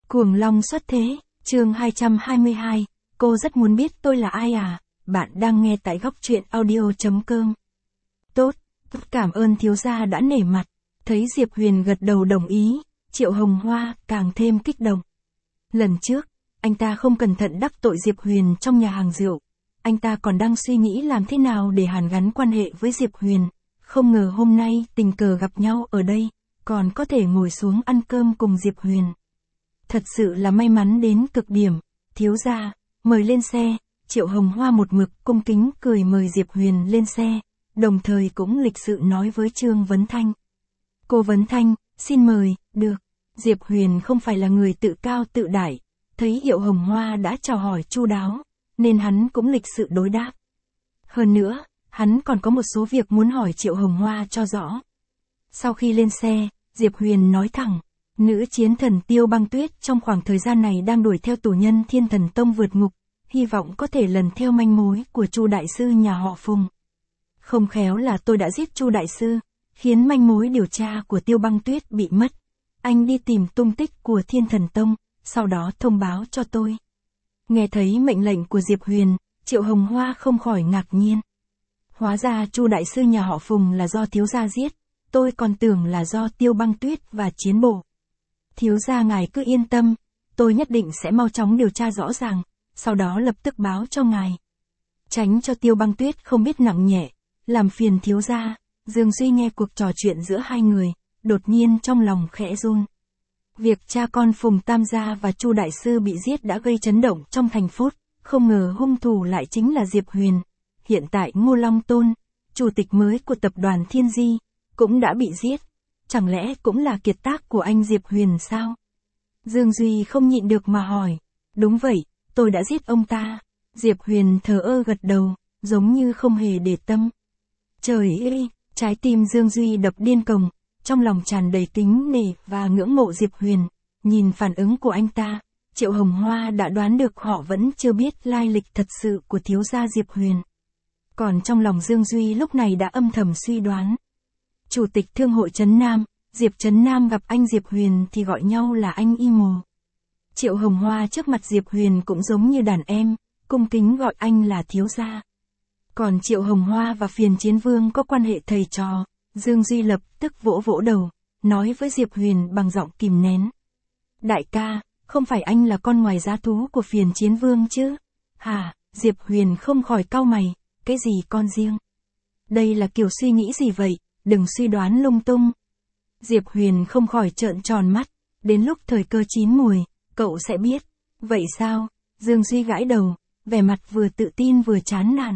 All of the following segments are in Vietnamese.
Cuồng Long xuất thế, chương 222, cô rất muốn biết tôi là ai à? Bạn đang nghe tại góc truyện audio.com. Tốt, cảm ơn thiếu gia đã nể mặt. Thấy Diệp Huyền gật đầu đồng ý, Triệu Hồng Hoa càng thêm kích động. Lần trước, anh ta không cẩn thận đắc tội Diệp Huyền trong nhà hàng rượu. Anh ta còn đang suy nghĩ làm thế nào để hàn gắn quan hệ với Diệp Huyền. Không ngờ hôm nay tình cờ gặp nhau ở đây, còn có thể ngồi xuống ăn cơm cùng Diệp Huyền. Thật sự là may mắn đến cực điểm. Thiếu gia, mời lên xe. Triệu Hồng Hoa một mực cung kính cười mời Diệp Huyền lên xe, đồng thời cũng lịch sự nói với Trương Vấn Thanh. Cô Vấn Thanh, xin mời. Được. Diệp Huyền không phải là người tự cao tự đại, thấy Triệu Hồng Hoa đã chào hỏi chu đáo, nên hắn cũng lịch sự đối đáp. Hơn nữa, hắn còn có một số việc muốn hỏi Triệu Hồng Hoa cho rõ. Sau khi lên xe, Diệp Huyền nói thẳng, nữ chiến thần Tiêu Băng Tuyết trong khoảng thời gian này đang đuổi theo tù nhân Thiên Thần Tông vượt ngục, hy vọng có thể lần theo manh mối của Chu đại sư nhà họ Phùng. Không khéo là tôi đã giết Chu đại sư, khiến manh mối điều tra của Tiêu Băng Tuyết bị mất. Anh đi tìm tung tích của Thiên Thần Tông, sau đó thông báo cho tôi. Nghe thấy mệnh lệnh của Diệp Huyền, Triệu Hồng Hoa không khỏi ngạc nhiên. Hóa ra Chu đại sư nhà họ Phùng là do thiếu gia giết, tôi còn tưởng là do Tiêu Băng Tuyết và Chiến Bộ. Thiếu gia ngài cứ yên tâm, tôi nhất định sẽ mau chóng điều tra rõ ràng, sau đó lập tức báo cho ngài. Tránh cho Tiêu Băng Tuyết không biết nặng nhẹ, làm phiền thiếu gia. Dương Duy nghe cuộc trò chuyện giữa hai người, đột nhiên trong lòng khẽ run. Việc cha con Phùng Tam gia và Chu đại sư bị giết đã gây chấn động trong thành Phốt, không ngờ hung thủ lại chính là Diệp Huyền. Hiện tại Ngô Long Tôn, chủ tịch mới của tập đoàn Thiên Di, cũng đã bị giết. Chẳng lẽ cũng là kiệt tác của anh Diệp Huyền sao? Dương Duy không nhịn được mà hỏi. Đúng vậy, tôi đã giết ông ta. Diệp Huyền thờ ơ gật đầu, giống như không hề để tâm. Trời ơi, trái tim Dương Duy đập điên cuồng, trong lòng tràn đầy kính nể và ngưỡng mộ Diệp Huyền. Nhìn phản ứng của anh ta, Triệu Hồng Hoa đã đoán được họ vẫn chưa biết lai lịch thật sự của thiếu gia Diệp Huyền. Còn trong lòng Dương Duy lúc này đã âm thầm suy đoán. Chủ tịch Thương hội Trấn Nam, Diệp Trấn Nam gặp anh Diệp Huyền thì gọi nhau là anh Y Mồ. Triệu Hồng Hoa trước mặt Diệp Huyền cũng giống như đàn em, cung kính gọi anh là thiếu gia. Còn Triệu Hồng Hoa và Phiền Chiến Vương có quan hệ thầy trò, Dương Duy lập tức vỗ vỗ đầu, nói với Diệp Huyền bằng giọng kìm nén. Đại ca, không phải anh là con ngoài giá thú của Phiền Chiến Vương chứ? Hả? Diệp Huyền không khỏi cau mày, cái gì con riêng? Đây là kiểu suy nghĩ gì vậy, đừng suy đoán lung tung. Diệp Huyền không khỏi trợn tròn mắt, đến lúc thời cơ chín mùi, cậu sẽ biết. Vậy sao? Dương Duy gãi đầu, vẻ mặt vừa tự tin vừa chán nản.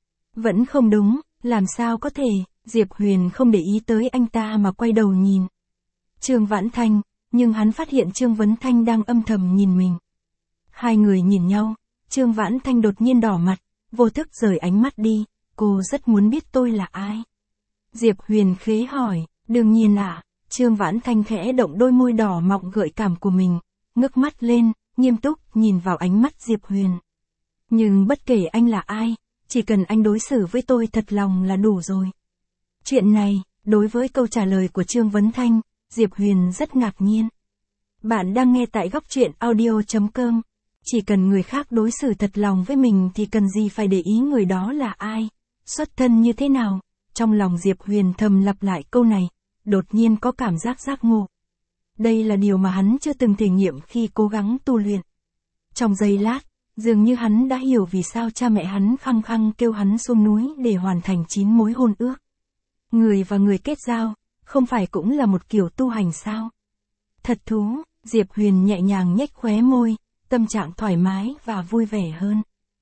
Vẫn không đúng, làm sao có thể? Diệp Huyền không để ý tới anh ta mà quay đầu nhìn Trương Vãn Thanh, nhưng hắn phát hiện Trương Vấn Thanh đang âm thầm nhìn mình. Hai người nhìn nhau, Trương Vãn Thanh đột nhiên đỏ mặt, vô thức rời ánh mắt đi. Cô rất muốn biết tôi là ai. Diệp Huyền khế hỏi, đương nhiên ạ. Trương Vãn Thanh khẽ động đôi môi đỏ mọng gợi cảm của mình, ngước mắt lên, nghiêm túc nhìn vào ánh mắt Diệp Huyền. Nhưng bất kể anh là ai, chỉ cần anh đối xử với tôi thật lòng là đủ rồi. Chuyện này, đối với câu trả lời của Trương Vấn Thanh, Diệp Huyền rất ngạc nhiên. Bạn đang nghe tại góc truyện audio.com. Chỉ cần người khác đối xử thật lòng với mình thì cần gì phải để ý người đó là ai, xuất thân như thế nào. Trong lòng Diệp Huyền thầm lặp lại câu này, đột nhiên có cảm giác giác ngộ. Đây là điều mà hắn chưa từng thể nghiệm khi cố gắng tu luyện. Trong giây lát, dường như hắn đã hiểu vì sao cha mẹ hắn khăng khăng kêu hắn xuống núi để hoàn thành 9 mối hôn ước. Người và người kết giao, không phải cũng là một kiểu tu hành sao? Thật thú, Diệp Huyền nhẹ nhàng nhếch khóe môi, tâm trạng thoải mái và vui vẻ hơn.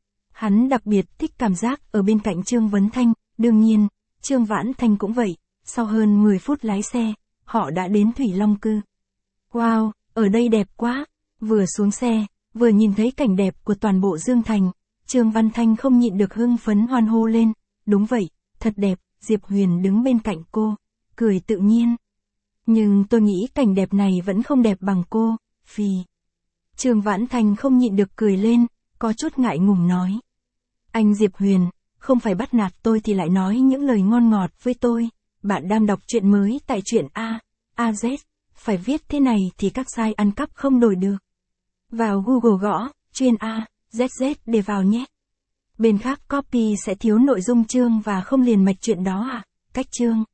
Hắn đặc biệt thích cảm giác ở bên cạnh Trương Vấn Thanh, đương nhiên, Trương Vãn Thanh cũng vậy. Sau hơn 10 phút lái xe, họ đã đến Thủy Long Cư. Wow, ở đây đẹp quá. Vừa xuống xe, vừa nhìn thấy cảnh đẹp của toàn bộ Dương Thành, Trương Văn Thanh không nhịn được hưng phấn hoan hô lên. Đúng vậy, thật đẹp. Diệp Huyền đứng bên cạnh cô, cười tự nhiên. Nhưng tôi nghĩ cảnh đẹp này vẫn không đẹp bằng cô, phì. Trương Vãn Thanh không nhịn được cười lên, có chút ngại ngùng nói. Anh Diệp Huyền, không phải bắt nạt tôi thì lại nói những lời ngon ngọt với tôi. Bạn đang đọc truyện mới tại truyện AZ, phải viết thế này thì các sai ăn cắp không đổi được. Vào Google gõ, chuyên A, ZZ để vào nhé. Bên khác copy sẽ thiếu nội dung chương và không liền mạch chuyện đó à? Cách chương.